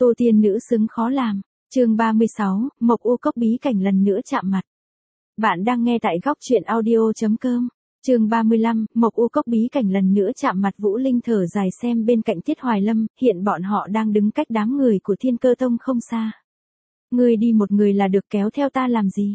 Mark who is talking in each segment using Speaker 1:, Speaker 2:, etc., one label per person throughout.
Speaker 1: Tô tiên nữ xứng khó làm. Chương 36, Mộc U Cốc bí cảnh lần nữa chạm mặt. Bạn đang nghe tại góc truyện audio.com. Chương 35, Mộc U Cốc bí cảnh lần nữa chạm mặt. Vũ Linh thở dài xem bên cạnh Tiết Hoài Lâm, hiện bọn họ đang đứng cách đám người của Thiên Cơ Tông không xa. Ngươi đi một người là được, kéo theo ta làm gì?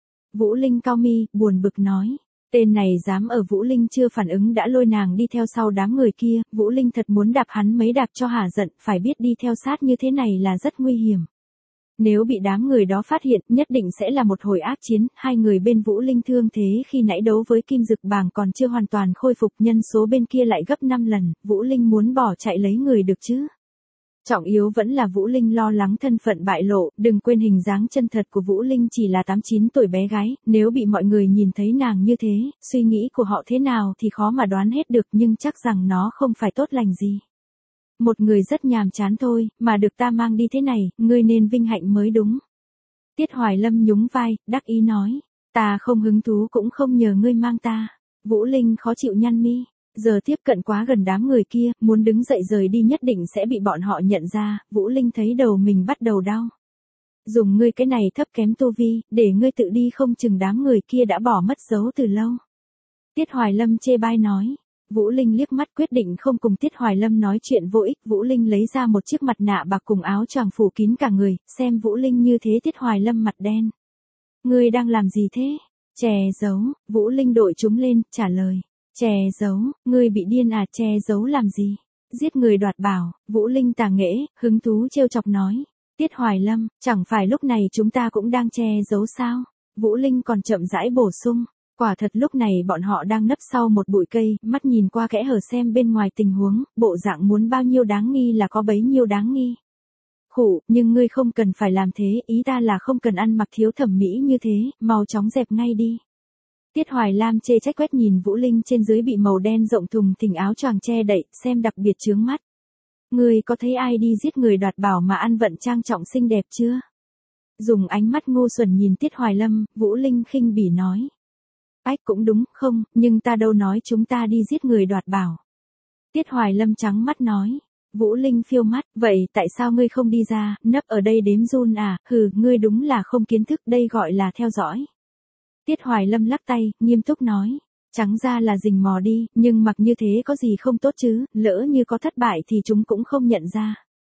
Speaker 1: Vũ Linh cau mi, buồn bực nói. Tên này dám ở. Vũ Linh chưa phản ứng đã lôi nàng đi theo sau đám người kia. Vũ Linh thật muốn đạp hắn mấy đạp cho hả giận, phải biết đi theo sát như thế này là rất nguy hiểm. Nếu bị đám người đó phát hiện, nhất định sẽ là một hồi ác chiến. Hai người bên Vũ Linh thương thế khi nãy đấu với Kim Dực Bàng còn chưa hoàn toàn khôi phục, nhân số bên kia lại gấp 5 lần, Vũ Linh muốn bỏ chạy lấy người được chứ? Trọng yếu vẫn là Vũ Linh lo lắng thân phận bại lộ, đừng quên hình dáng chân thật của Vũ Linh chỉ là 8-9 tuổi bé gái, nếu bị mọi người nhìn thấy nàng như thế, suy nghĩ của họ thế nào thì khó mà đoán hết được, nhưng chắc rằng nó không phải tốt lành gì. Một người rất nhàm chán thôi, mà được ta mang đi thế này, ngươi nên vinh hạnh mới đúng. Tiết Hoài Lâm nhún vai, đắc ý nói, ta không hứng thú cũng không nhờ ngươi mang ta. Vũ Linh khó chịu nhăn mi. Giờ tiếp cận quá gần đám người kia, muốn đứng dậy rời đi nhất định sẽ bị bọn họ nhận ra. Vũ Linh thấy đầu mình bắt đầu đau. Dùng ngươi cái này thấp kém tu vi, để ngươi tự đi không chừng đám người kia đã bỏ mất dấu từ lâu. Tiết Hoài Lâm chê bai nói. Vũ Linh liếc mắt quyết định không cùng Tiết Hoài Lâm nói chuyện vô ích. Vũ Linh lấy ra một chiếc mặt nạ bạc cùng áo choàng phủ kín cả người, xem Vũ Linh như thế Tiết Hoài Lâm mặt đen. Ngươi đang làm gì thế? Che giấu. Vũ Linh đội chúng lên, trả lời. Che giấu, ngươi bị điên à? Che giấu làm gì? Giết người đoạt bảo. Vũ Linh tà nghễ, hứng thú trêu chọc nói. Tiết Hoài Lâm, chẳng phải lúc này chúng ta cũng đang che giấu sao? Vũ Linh còn chậm rãi bổ sung. Quả thật lúc này bọn họ đang nấp sau một bụi cây, mắt nhìn qua kẽ hở xem bên ngoài tình huống, bộ dạng muốn bao nhiêu đáng nghi là có bấy nhiêu đáng nghi. Khụ, nhưng ngươi không cần phải làm thế, ý ta là không cần ăn mặc thiếu thẩm mỹ như thế, mau chóng dẹp ngay đi. Tiết Hoài Lam chê trách quét nhìn Vũ Linh trên dưới bị màu đen rộng thùng thình áo choàng che đậy, xem đặc biệt chướng mắt. Ngươi có thấy ai đi giết người đoạt bảo mà ăn vận trang trọng xinh đẹp chưa? Dùng ánh mắt ngu xuẩn nhìn Tiết Hoài Lâm, Vũ Linh khinh bỉ nói. Ách cũng đúng, không, nhưng ta đâu nói chúng ta đi giết người đoạt bảo. Tiết Hoài Lâm trắng mắt nói. Vũ Linh phiêu mắt, vậy tại sao ngươi không đi ra, nấp ở đây đếm run à? Hừ, ngươi đúng là không kiến thức, đây gọi là theo dõi. Tiết Hoài Lâm lắc tay, nghiêm túc nói. Trắng ra là rình mò đi, nhưng mặc như thế có gì không tốt chứ, lỡ như có thất bại thì chúng cũng không nhận ra.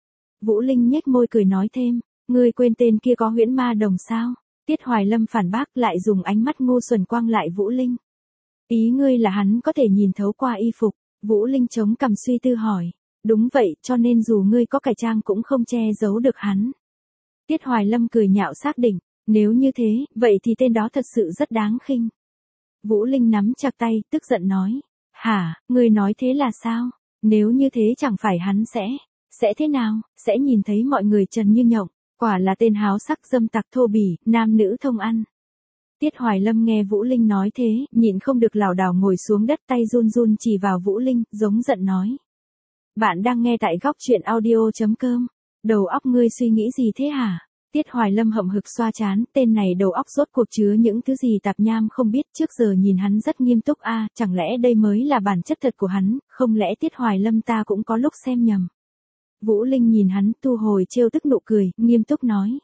Speaker 1: Vũ Linh nhếch môi cười nói thêm, ngươi quên tên kia có huyễn ma đồng sao? Tiết Hoài Lâm phản bác lại dùng ánh mắt ngu xuẩn quang lại Vũ Linh. Ý ngươi là hắn có thể nhìn thấu qua y phục? Vũ Linh chống cằm suy tư hỏi. Đúng vậy, cho nên dù ngươi có cải trang cũng không che giấu được hắn. Tiết Hoài Lâm cười nhạo xác định. Nếu như thế, vậy thì tên đó thật sự rất đáng khinh. Vũ Linh nắm chặt tay, tức giận nói. Hả, ngươi nói thế là sao? Nếu như thế chẳng phải hắn sẽ thế nào? Sẽ nhìn thấy mọi người trần như nhộng. Quả là tên háo sắc dâm tặc thô bỉ, nam nữ thông ăn. Tiết Hoài Lâm nghe Vũ Linh nói thế, nhịn không được lảo đảo ngồi xuống đất, tay run run chỉ vào Vũ Linh, giống giận nói. Bạn đang nghe tại góc truyện audio.com. Đầu óc ngươi suy nghĩ gì thế hả? Tiết Hoài Lâm hậm hực xoa trán, tên này đầu óc rốt cuộc chứa những thứ gì tạp nham không biết, trước giờ nhìn hắn rất nghiêm túc a, chẳng lẽ đây mới là bản chất thật của hắn, không lẽ Tiết Hoài Lâm ta cũng có lúc xem nhầm. Vũ Linh nhìn hắn, thu hồi trêu tức nụ cười, nghiêm túc nói.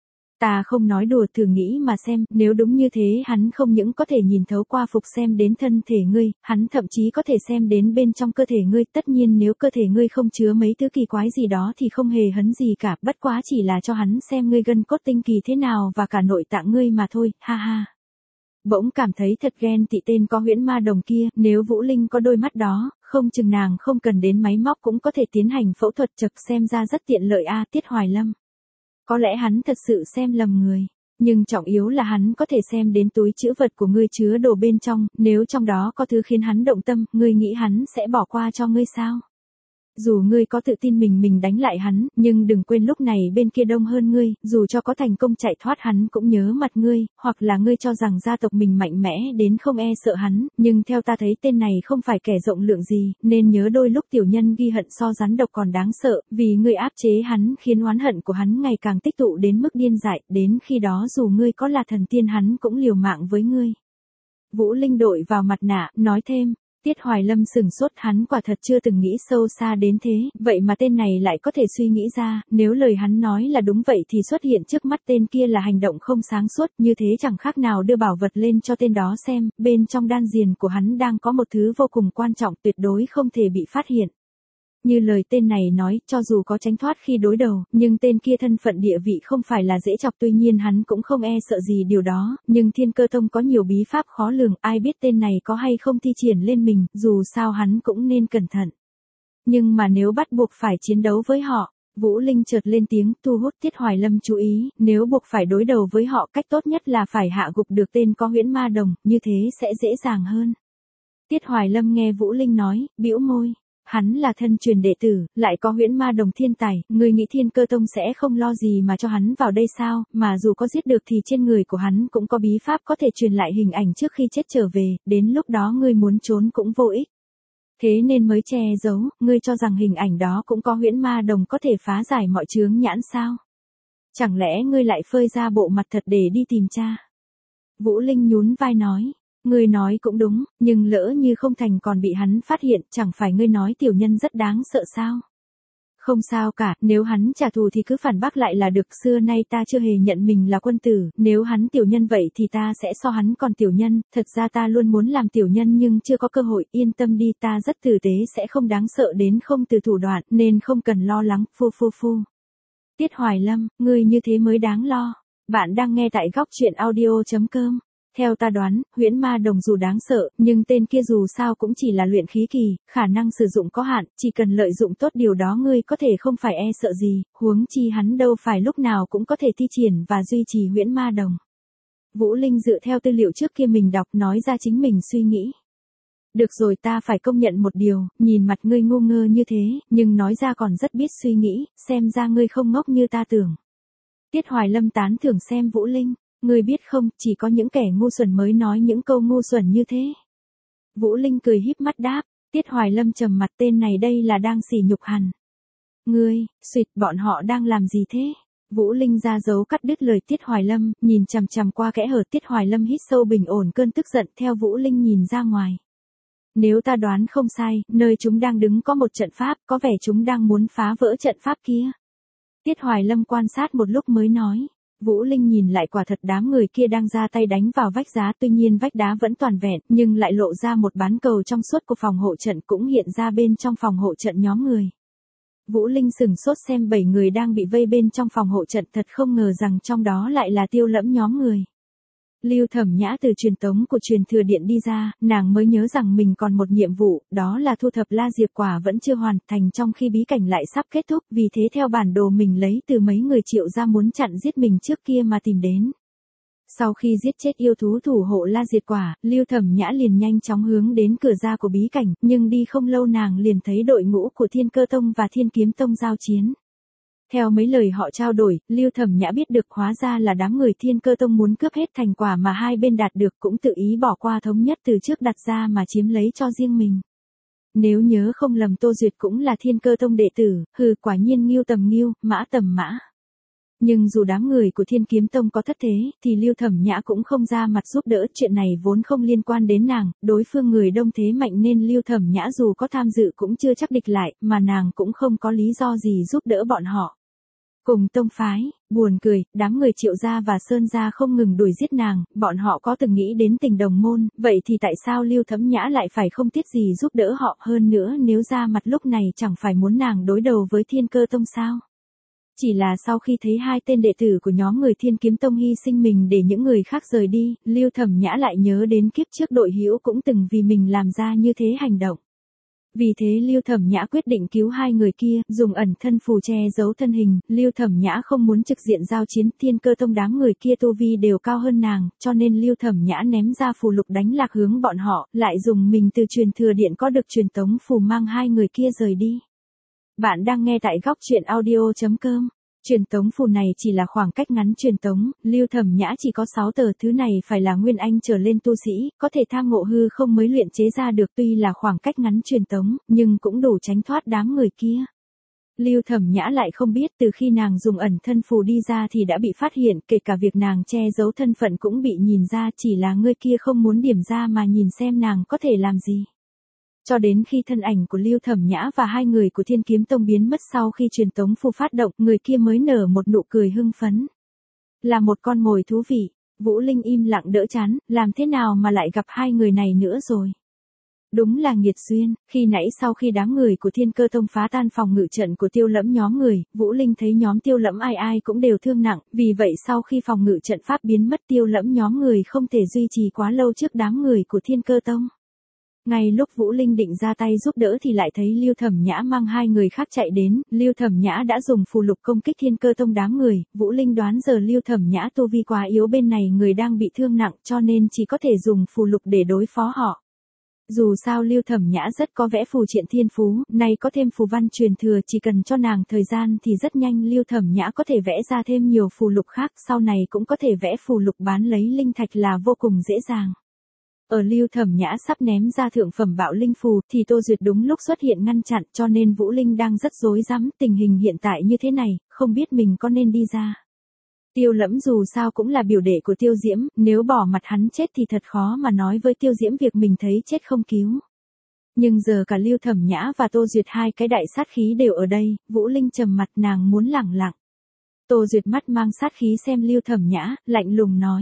Speaker 1: Ta không nói đùa, thử nghĩ mà xem, nếu đúng như thế hắn không những có thể nhìn thấu qua phục xem đến thân thể ngươi, hắn thậm chí có thể xem đến bên trong cơ thể ngươi, tất nhiên nếu cơ thể ngươi không chứa mấy thứ kỳ quái gì đó thì không hề hấn gì cả, bất quá chỉ là cho hắn xem ngươi gân cốt tinh kỳ thế nào và cả nội tạng ngươi mà thôi, ha ha. Bỗng cảm thấy thật ghen tị tên có huyễn ma đồng kia, nếu Vũ Linh có đôi mắt đó, không chừng nàng không cần đến máy móc cũng có thể tiến hành phẫu thuật, chật xem ra rất tiện lợi a. Tiết Hoài Lâm. Có lẽ hắn thật sự xem lầm người, nhưng trọng yếu là hắn có thể xem đến túi trữ vật của ngươi chứa đồ bên trong, nếu trong đó có thứ khiến hắn động tâm, ngươi nghĩ hắn sẽ bỏ qua cho ngươi sao? Dù ngươi có tự tin mình đánh lại hắn, nhưng đừng quên lúc này bên kia đông hơn ngươi, dù cho có thành công chạy thoát hắn cũng nhớ mặt ngươi, hoặc là ngươi cho rằng gia tộc mình mạnh mẽ đến không e sợ hắn, nhưng theo ta thấy tên này không phải kẻ rộng lượng gì, nên nhớ đôi lúc tiểu nhân ghi hận so rắn độc còn đáng sợ, vì ngươi áp chế hắn khiến oán hận của hắn ngày càng tích tụ đến mức điên dại, đến khi đó dù ngươi có là thần tiên hắn cũng liều mạng với ngươi. Vũ Linh đội vào mặt nạ, nói thêm. Tiết Hoài Lâm sừng sốt, hắn quả thật chưa từng nghĩ sâu xa đến thế, vậy mà tên này lại có thể suy nghĩ ra, nếu lời hắn nói là đúng vậy thì xuất hiện trước mắt tên kia là hành động không sáng suốt, như thế chẳng khác nào đưa bảo vật lên cho tên đó xem, bên trong đan điền của hắn đang có một thứ vô cùng quan trọng tuyệt đối không thể bị phát hiện. Như lời tên này nói, cho dù có tránh thoát khi đối đầu, nhưng tên kia thân phận địa vị không phải là dễ chọc, tuy nhiên hắn cũng không e sợ gì điều đó, nhưng Thiên Cơ Tông có nhiều bí pháp khó lường, ai biết tên này có hay không thi triển lên mình, dù sao hắn cũng nên cẩn thận. Nhưng mà nếu bắt buộc phải chiến đấu với họ, Vũ Linh chợt lên tiếng thu hút Tiết Hoài Lâm chú ý, nếu buộc phải đối đầu với họ cách tốt nhất là phải hạ gục được tên có huyễn ma đồng, như thế sẽ dễ dàng hơn. Tiết Hoài Lâm nghe Vũ Linh nói, bĩu môi. Hắn là thân truyền đệ tử, lại có huyễn ma đồng thiên tài, người nghĩ Thiên Cơ Tông sẽ không lo gì mà cho hắn vào đây sao, mà dù có giết được thì trên người của hắn cũng có bí pháp có thể truyền lại hình ảnh trước khi chết trở về, đến lúc đó ngươi muốn trốn cũng vô ích. Thế nên mới che giấu, ngươi cho rằng hình ảnh đó cũng có huyễn ma đồng có thể phá giải mọi chướng nhãn sao? Chẳng lẽ ngươi lại phơi ra bộ mặt thật để đi tìm cha? Vũ Linh nhún vai nói. Ngươi nói cũng đúng, nhưng lỡ như không thành còn bị hắn phát hiện, chẳng phải ngươi nói tiểu nhân rất đáng sợ sao? Không sao cả, nếu hắn trả thù thì cứ phản bác lại là được, xưa nay ta chưa hề nhận mình là quân tử, nếu hắn tiểu nhân vậy thì ta sẽ so hắn còn tiểu nhân, thật ra ta luôn muốn làm tiểu nhân nhưng chưa có cơ hội, yên tâm đi, ta rất tử tế, sẽ không đáng sợ đến không từ thủ đoạn, nên không cần lo lắng, phu. Tiết Hoài Lâm, ngươi như thế mới đáng lo. Bạn đang nghe tại góc truyện audio.com. Theo ta đoán, huyễn ma đồng dù đáng sợ, nhưng tên kia dù sao cũng chỉ là luyện khí kỳ, khả năng sử dụng có hạn, chỉ cần lợi dụng tốt điều đó ngươi có thể không phải e sợ gì, huống chi hắn đâu phải lúc nào cũng có thể thi triển và duy trì huyễn ma đồng. Vũ Linh dựa theo tư liệu trước kia mình đọc nói ra chính mình suy nghĩ. Được rồi, ta phải công nhận một điều, nhìn mặt ngươi ngu ngơ như thế, nhưng nói ra còn rất biết suy nghĩ, xem ra ngươi không ngốc như ta tưởng. Tiết Hoài Lâm tán thưởng xem Vũ Linh. Ngươi biết không, chỉ có những kẻ ngu xuẩn mới nói những câu ngu xuẩn như thế. Vũ Linh cười híp mắt đáp, Tiết Hoài Lâm trầm mặt, tên này đây là đang sỉ nhục hắn. Ngươi, xuyệt, bọn họ đang làm gì thế? Vũ Linh ra dấu cắt đứt lời Tiết Hoài Lâm, nhìn chằm chằm qua kẽ hở. Tiết Hoài Lâm hít sâu bình ổn cơn tức giận, theo Vũ Linh nhìn ra ngoài. Nếu ta đoán không sai, nơi chúng đang đứng có một trận pháp, có vẻ chúng đang muốn phá vỡ trận pháp kia. Tiết Hoài Lâm quan sát một lúc mới nói. Vũ Linh nhìn lại, quả thật đám người kia đang ra tay đánh vào vách đá, tuy nhiên vách đá vẫn toàn vẹn, nhưng lại lộ ra một bán cầu trong suốt của phòng hộ trận, cũng hiện ra bên trong phòng hộ trận nhóm người. Vũ Linh sừng sốt xem 7 người đang bị vây bên trong phòng hộ trận, thật không ngờ rằng trong đó lại là Tiêu Lẫm nhóm người. Lưu Thẩm Nhã từ truyền tống của truyền thừa điện đi ra, nàng mới nhớ rằng mình còn một nhiệm vụ, đó là thu thập La Diệp quả vẫn chưa hoàn thành trong khi bí cảnh lại sắp kết thúc, vì thế theo bản đồ mình lấy từ mấy người Triệu gia muốn chặn giết mình trước kia mà tìm đến. Sau khi giết chết yêu thú thủ hộ La Diệp quả, Lưu Thẩm Nhã liền nhanh chóng hướng đến cửa ra của bí cảnh, nhưng đi không lâu nàng liền thấy đội ngũ của Thiên Cơ Tông và Thiên Kiếm Tông giao chiến. Theo mấy lời họ trao đổi, Lưu Thẩm Nhã biết được hóa ra là đám người Thiên Cơ Tông muốn cướp hết thành quả mà hai bên đạt được, cũng tự ý bỏ qua thống nhất từ trước đặt ra mà chiếm lấy cho riêng mình. Nếu nhớ không lầm Tô Duyệt cũng là Thiên Cơ Tông đệ tử, quả nhiên Ngưu tầm Ngưu, Mã tầm Mã. Nhưng dù đám người của Thiên Kiếm Tông có thất thế, thì Lưu Thẩm Nhã cũng không ra mặt giúp đỡ, chuyện này vốn không liên quan đến nàng, đối phương người đông thế mạnh nên Lưu Thẩm Nhã dù có tham dự cũng chưa chắc địch lại, mà nàng cũng không có lý do gì giúp đỡ bọn họ. Cùng tông phái, buồn cười, đám người Triệu gia và Sơn gia không ngừng đuổi giết nàng, bọn họ có từng nghĩ đến tình đồng môn, vậy thì tại sao Lưu Thẩm Nhã lại phải không tiếc gì giúp đỡ họ, hơn nữa nếu ra mặt lúc này chẳng phải muốn nàng đối đầu với Thiên Cơ Tông sao? Chỉ là sau khi thấy hai tên đệ tử của nhóm người Thiên Kiếm Tông hy sinh mình để những người khác rời đi, Lưu Thẩm Nhã lại nhớ đến kiếp trước đội hữu cũng từng vì mình làm ra như thế hành động. Vì thế Lưu Thẩm Nhã quyết định cứu hai người kia, dùng ẩn thân phù che giấu thân hình, Lưu Thẩm Nhã không muốn trực diện giao chiến, Thiên Cơ Tông đám người kia tu vi đều cao hơn nàng, cho nên Lưu Thẩm Nhã ném ra phù lục đánh lạc hướng bọn họ, lại dùng mình từ truyền thừa điện có được truyền tống phù mang hai người kia rời đi. Bạn đang nghe tại góc truyện audio.com. Truyền tống phù này chỉ là khoảng cách ngắn truyền tống, Lưu Thẩm Nhã chỉ có 6 tờ, thứ này phải là nguyên anh trở lên tu sĩ, có thể tham ngộ hư không mới luyện chế ra được, tuy là khoảng cách ngắn truyền tống, nhưng cũng đủ tránh thoát đám người kia. Lưu Thẩm Nhã lại không biết từ khi nàng dùng ẩn thân phù đi ra thì đã bị phát hiện, kể cả việc nàng che giấu thân phận cũng bị nhìn ra, chỉ là người kia không muốn điểm ra mà nhìn xem nàng có thể làm gì. Cho đến khi thân ảnh của Lưu Thẩm Nhã và hai người của Thiên Kiếm Tông biến mất sau khi truyền tống phù phát động, người kia mới nở một nụ cười hưng phấn. Là một con mồi thú vị, Vũ Linh im lặng đỡ chán, làm thế nào mà lại gặp hai người này nữa rồi. Đúng là nghiệt duyên, khi nãy sau khi đám người của Thiên Cơ Tông phá tan phòng ngự trận của Tiêu Lẫm nhóm người, Vũ Linh thấy nhóm Tiêu Lẫm ai ai cũng đều thương nặng, vì vậy sau khi phòng ngự trận pháp biến mất Tiêu Lẫm nhóm người không thể duy trì quá lâu trước đám người của Thiên Cơ Tông. Ngay lúc Vũ Linh định ra tay giúp đỡ thì lại thấy Lưu Thẩm Nhã mang hai người khác chạy đến, Lưu Thẩm Nhã đã dùng phù lục công kích Thiên Cơ Tông đám người, Vũ Linh đoán giờ Lưu Thẩm Nhã tu vi quá yếu bên này người đang bị thương nặng cho nên chỉ có thể dùng phù lục để đối phó họ. Dù sao Lưu Thẩm Nhã rất có vẽ phù triện thiên phú, nay có thêm phù văn truyền thừa chỉ cần cho nàng thời gian thì rất nhanh Lưu Thẩm Nhã có thể vẽ ra thêm nhiều phù lục khác, sau này cũng có thể vẽ phù lục bán lấy linh thạch là vô cùng dễ dàng. Ở Lưu Thẩm Nhã sắp ném ra thượng phẩm bạo linh phù thì Tô Duyệt đúng lúc xuất hiện ngăn chặn cho nên Vũ Linh đang rất rối rắm, tình hình hiện tại như thế này, không biết mình có nên đi ra. Tiêu Lẫm dù sao cũng là biểu đệ của Tiêu Diễm, nếu bỏ mặt hắn chết thì thật khó mà nói với Tiêu Diễm việc mình thấy chết không cứu. Nhưng giờ cả Lưu Thẩm Nhã và Tô Duyệt hai cái đại sát khí đều ở đây, Vũ Linh trầm mặt nàng muốn lẳng lặng. Tô Duyệt mắt mang sát khí xem Lưu Thẩm Nhã, lạnh lùng nói.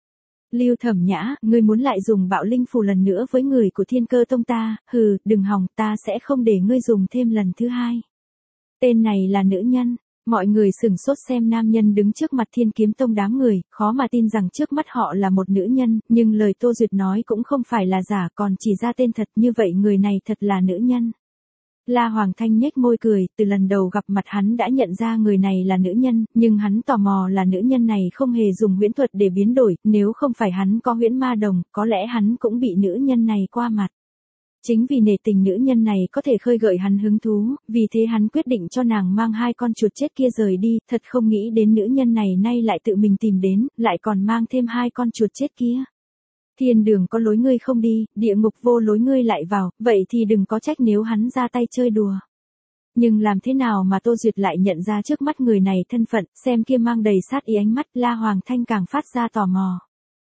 Speaker 1: Lưu Thẩm Nhã, ngươi muốn lại dùng bạo linh phù lần nữa với người của Thiên Cơ Tông ta, hừ, đừng hòng, ta sẽ không để ngươi dùng thêm lần thứ hai. Tên này là nữ nhân. Mọi người sửng sốt xem nam nhân đứng trước mặt Thiên Kiếm Tông đám người, khó mà tin rằng trước mắt họ là một nữ nhân, nhưng lời Tô Duyệt nói cũng không phải là giả còn chỉ ra tên thật như vậy người này thật là nữ nhân. La Hoàng Thanh nhếch môi cười, từ lần đầu gặp mặt hắn đã nhận ra người này là nữ nhân, nhưng hắn tò mò là nữ nhân này không hề dùng huyễn thuật để biến đổi, nếu không phải hắn có huyễn ma đồng, có lẽ hắn cũng bị nữ nhân này qua mặt. Chính vì nể tình nữ nhân này có thể khơi gợi hắn hứng thú, vì thế hắn quyết định cho nàng mang hai con chuột chết kia rời đi, thật không nghĩ đến nữ nhân này nay lại tự mình tìm đến, lại còn mang thêm hai con chuột chết kia. Thiên đường có lối ngươi không đi, địa ngục vô lối ngươi lại vào, vậy thì đừng có trách nếu hắn ra tay chơi đùa. Nhưng làm thế nào mà Tô Duyệt lại nhận ra trước mắt người này thân phận, xem kia mang đầy sát ý ánh mắt, La Hoàng Thanh càng phát ra tò mò.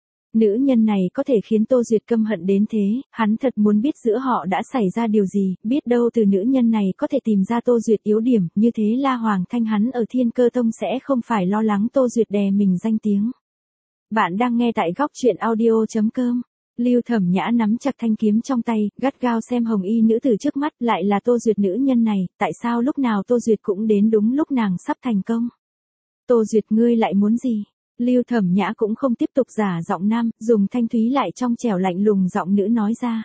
Speaker 1: Nữ nhân này có thể khiến Tô Duyệt căm hận đến thế, hắn thật muốn biết giữa họ đã xảy ra điều gì, biết đâu từ nữ nhân này có thể tìm ra Tô Duyệt yếu điểm, như thế La Hoàng Thanh hắn ở Thiên Cơ Tông sẽ không phải lo lắng Tô Duyệt đè mình danh tiếng. Bạn đang nghe tại góc truyện audio.com. Lưu Thẩm Nhã nắm chặt thanh kiếm trong tay, gắt gao xem hồng y nữ tử trước mắt, lại là Tô Duyệt nữ nhân này, tại sao lúc nào Tô Duyệt cũng đến đúng lúc nàng sắp thành công. Tô Duyệt ngươi lại muốn gì? Lưu Thẩm Nhã cũng không tiếp tục giả giọng nam, dùng thanh thúy lại trong trẻo lạnh lùng giọng nữ nói ra.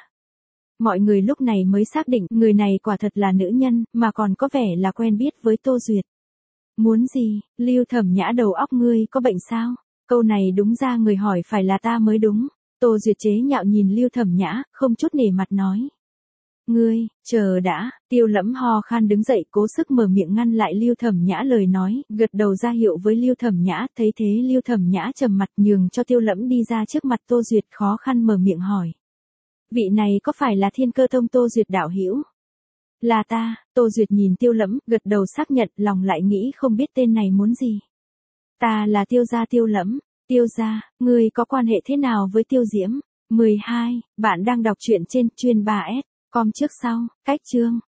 Speaker 1: Mọi người lúc này mới xác định người này quả thật là nữ nhân, mà còn có vẻ là quen biết với Tô Duyệt. Muốn gì? Lưu Thẩm Nhã đầu óc ngươi có bệnh sao? Câu này đúng ra người hỏi phải là ta mới đúng. Tô Duyệt chế nhạo nhìn Lưu Thẩm Nhã, không chút nể mặt nói. Ngươi, chờ đã, Tiêu Lẫm ho khan đứng dậy cố sức mở miệng ngăn lại Lưu Thẩm Nhã lời nói, gật đầu ra hiệu với Lưu Thẩm Nhã, thấy thế Lưu Thẩm Nhã trầm mặt nhường cho Tiêu Lẫm đi ra trước mặt Tô Duyệt khó khăn mở miệng hỏi. Vị này có phải là Thiên Cơ Tông Tô Duyệt đạo hữu? Là ta, Tô Duyệt nhìn Tiêu Lẫm, gật đầu xác nhận, lòng lại nghĩ không biết tên này muốn gì. Ta là Tiêu gia Tiêu Lẫm. Tiêu gia, ngươi có quan hệ thế nào với Tiêu Diễm? 12, bạn đang đọc truyện trên chuyên 3S, com trước sau, cách chương.